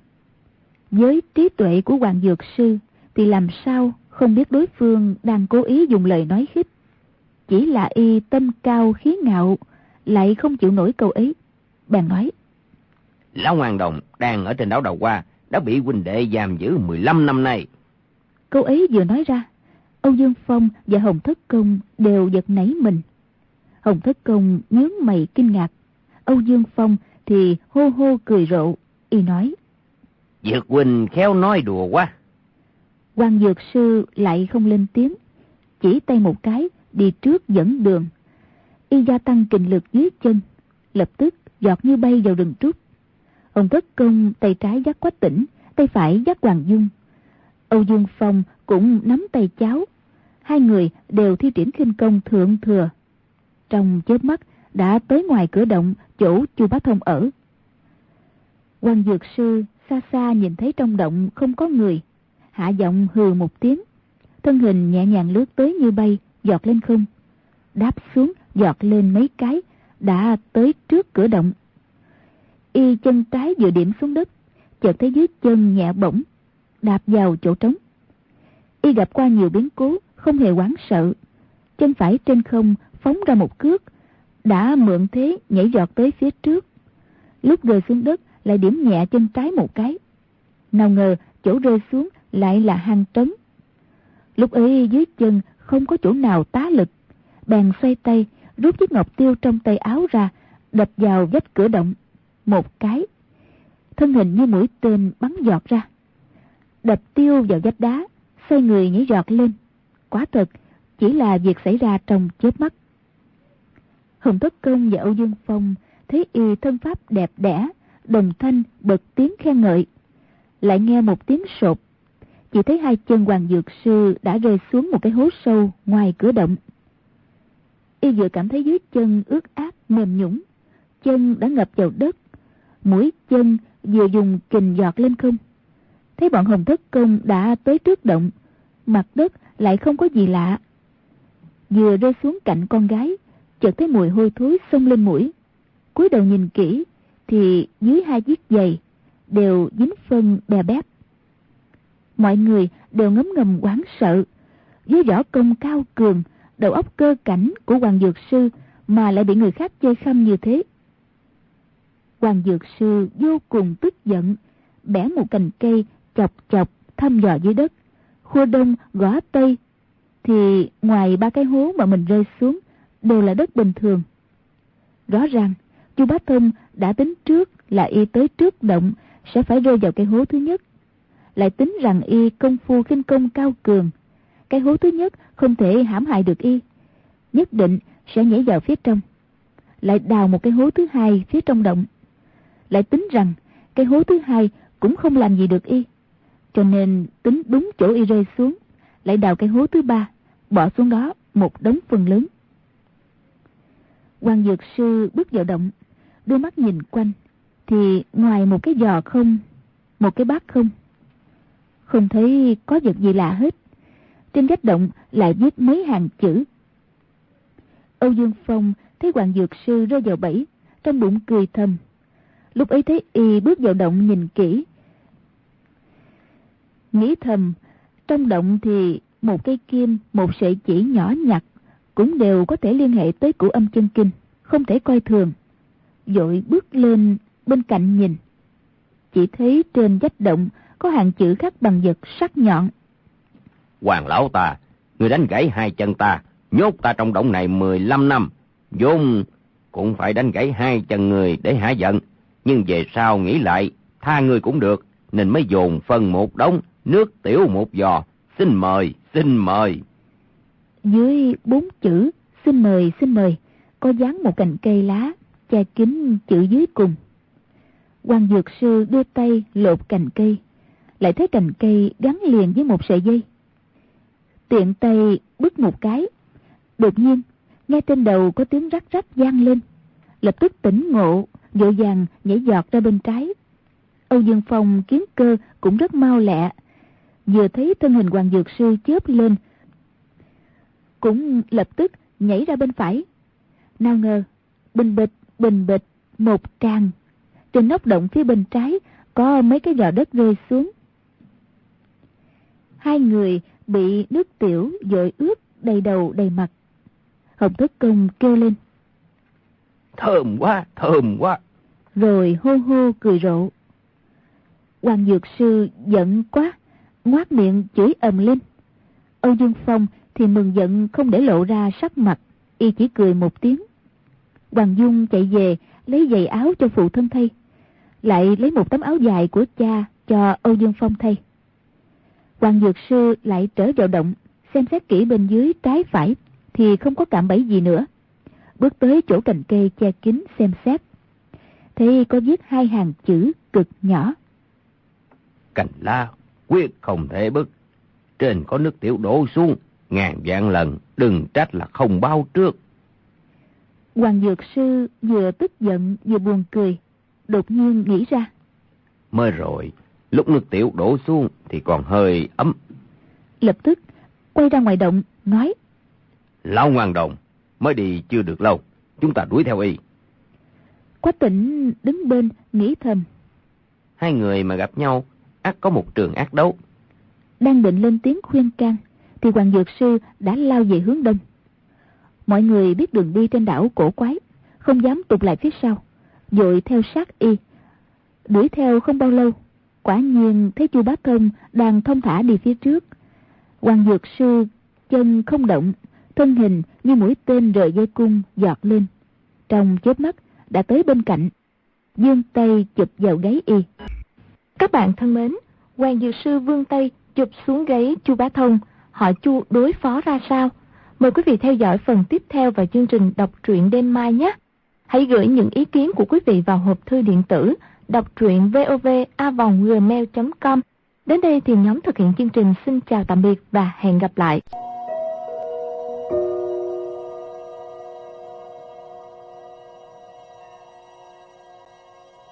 Với trí tuệ của Hoàng Dược Sư thì làm sao không biết đối phương đang cố ý dùng lời nói khích. Chỉ là y tâm cao khí ngạo, lại không chịu nổi câu ấy. Bèn nói. Lão Hoàng Đồng đang ở trên đảo Đào Hoa, đã bị huynh đệ giam giữ 15 năm nay. Câu ấy vừa nói ra, Âu Dương Phong và Hồng Thất Công đều giật nảy mình. Hồng Thất Công nhướng mày kinh ngạc, Âu Dương Phong thì hô hô cười rộ. Y nói. Dược huynh khéo nói đùa quá. Hoàng Dược Sư lại không lên tiếng, chỉ tay một cái đi trước dẫn đường. Y gia tăng kình lực dưới chân, lập tức giọt như bay vào rừng trúc. Hồng Thất Công tay trái dắt Quách Tĩnh, tay phải dắt Hoàng Dung. Âu Dương Phong cũng nắm tay cháu. Hai người đều thi triển khinh công thượng thừa. Trong chớp mắt đã tới ngoài cửa động chỗ Chu Bá Thông ở. Hoàng Dược Sư xa xa nhìn thấy trong động không có người, hạ giọng hừ một tiếng, thân hình nhẹ nhàng lướt tới như bay, giọt lên không, đáp xuống giọt lên mấy cái, đã tới trước cửa động. Y chân trái vừa điểm xuống đất, chợt thấy dưới chân nhẹ bỗng, đạp vào chỗ trống. Y gặp qua nhiều biến cố, không hề hoảng sợ, chân phải trên không phóng ra một cước, đã mượn thế nhảy giọt tới phía trước. Lúc rơi xuống đất lại điểm nhẹ chân trái một cái, nào ngờ chỗ rơi xuống lại là hang trống. Lúc ấy dưới chân không có chỗ nào tá lực, bèn xoay tay rút chiếc ngọc tiêu trong tay áo ra, đập vào vách cửa động một cái, thân hình như mũi tên bắn giọt ra, đập tiêu vào vách đá, xoay người nhảy giọt lên. Quả thật chỉ là việc xảy ra trong chớp mắt. Hồng Thất Công và Âu Dương Phong thấy y thân pháp đẹp đẽ, đồng thanh bật tiếng khen ngợi. Lại nghe một tiếng sột, chỉ thấy hai chân Hoàng Dược Sư đã rơi xuống một cái hố sâu ngoài cửa động. Y vừa cảm thấy dưới chân ướt át mềm nhũn, chân đã ngập vào đất, mũi chân vừa dùng kình giọt lên không. Thấy bọn Hồng Thất Công đã tới trước động, mặt đất lại không có gì lạ. vừa rơi xuống cạnh con gái, chợt thấy mùi hôi thối xông lên mũi. Cúi đầu nhìn kỹ thì dưới hai chiếc giày đều dính phân bè bét. Mọi người đều ngấm ngầm hoảng sợ. Với võ công cao cường, đầu óc cơ cảnh của Hoàng Dược Sư mà lại bị người khác chê khăm như thế. Hoàng Dược Sư vô cùng tức giận, bẻ một cành cây chọc chọc thăm dò dưới đất, khua đông gõ tây, thì ngoài 3 cái hố mà mình rơi xuống đều là đất bình thường. Rõ ràng Chu Bá Thông đã tính trước là y tới trước động sẽ phải rơi vào cái hố thứ nhất, lại tính rằng y công phu khinh công cao cường, cái hố thứ nhất không thể hãm hại được y, nhất định sẽ nhảy vào phía trong. Lại đào một cái hố thứ hai phía trong động, lại tính rằng cái hố thứ hai cũng không làm gì được y, cho nên tính đúng chỗ y rơi xuống, lại đào cái hố thứ ba, bỏ xuống đó một đống phân lớn. Hoàng Dược Sư bước vào động, đưa mắt nhìn quanh, thì ngoài một cái giò không, một cái bát không, không thấy có vật gì lạ hết. Trên vách động lại viết mấy hàng chữ. Âu Dương Phong thấy Hoàng Dược Sư rơi vào bẫy, trong bụng cười thầm. Lúc ấy thấy y bước vào động nhìn kỹ, nghĩ thầm, trong động thì một cây kim, một sợi chỉ nhỏ nhặt cũng đều có thể liên hệ tới Cửu Âm Chân Kinh, không thể coi thường. Vội bước lên bên cạnh nhìn, chỉ thấy trên vách động có hàng chữ khắc bằng vật sắc nhọn. Hoàng lão ta, người đánh gãy 2 chân ta, nhốt ta trong động này 15 năm, vốn cũng phải đánh gãy 2 chân người để hả giận, nhưng về sau nghĩ lại, tha người cũng được, nên mới dồn phân một đống, nước tiểu một giò, xin mời, xin mời. Dưới 4 chữ xin mời có dán một cành cây lá che kín chữ dưới cùng. Hoàng Dược Sư đưa tay lột cành cây, lại thấy cành cây gắn liền với một sợi dây. Tiện tay bứt một cái, đột nhiên nghe trên đầu có tiếng rắc rắc vang lên, lập tức tỉnh ngộ, vội vàng nhảy giọt ra bên trái. Âu Dương Phong kiến cơ cũng rất mau lẹ, vừa thấy thân hình Hoàng Dược Sư chớp lên, cũng lập tức nhảy ra bên phải. Nào ngờ bình bịch một tràng, trên nóc động phía bên trái có mấy cái giò đất rơi xuống. Hai người bị nước tiểu dội ướt đầy đầu đầy mặt. Hồng Thất Công kêu lên: Thơm quá, thơm quá. Rồi hô hô cười rộ. Hoàng Dược Sư giận quá, ngoác miệng chửi ầm lên. Âu Dương Phong thì mừng giận không để lộ ra sắc mặt, y chỉ cười một tiếng. Hoàng Dung chạy về lấy giày áo cho phụ thân thay, lại lấy một tấm áo dài của cha cho Âu Dương Phong thay. Hoàng Dược Sư lại trở vào động, xem xét kỹ bên dưới trái phải thì không có cạm bẫy gì nữa. Bước tới chỗ cành cây che kín xem xét, thấy có viết 2 hàng chữ cực nhỏ: Cành lá quyết không thể bứt, trên có nước tiểu đổ xuống, ngàn vạn lần đừng trách là không báo trước. Hoàng Dược Sư vừa tức giận vừa buồn cười, đột nhiên nghĩ ra: Mới rồi, lúc nước tiểu đổ xuống thì còn hơi ấm. Lập tức quay ra ngoài động nói: Lão Ngoan Đồng mới đi chưa được lâu, chúng ta đuổi theo y. Quách Tĩnh đứng bên nghĩ thầm: Hai người mà gặp nhau ắt có một trường ác đấu. Đang định lên tiếng khuyên can thì Hoàng Dược Sư đã lao về hướng đông. Mọi người biết đường đi trên đảo cổ quái, không dám tụt lại phía sau, vội theo sát y. Đuổi theo không bao lâu, quả nhiên thấy Chu Bá Thông đang thong thả đi phía trước. Hoàng Dược Sư chân không động, thân hình như mũi tên rời dây cung giọt lên, trong chớp mắt đã tới bên cạnh, vươn tay chụp vào gáy y. Các bạn thân mến, Hoàng Dược Sư vươn tay chụp xuống gáy Chu Bá Thông, họ Chu đối phó ra sao? Mời quý vị theo dõi phần tiếp theo vào chương trình đọc truyện đêm mai nhé. Hãy gửi những ý kiến của quý vị vào hộp thư điện tử đọc truyện vov@gmail.com. Đến đây thì nhóm thực hiện chương trình xin chào tạm biệt và hẹn gặp lại.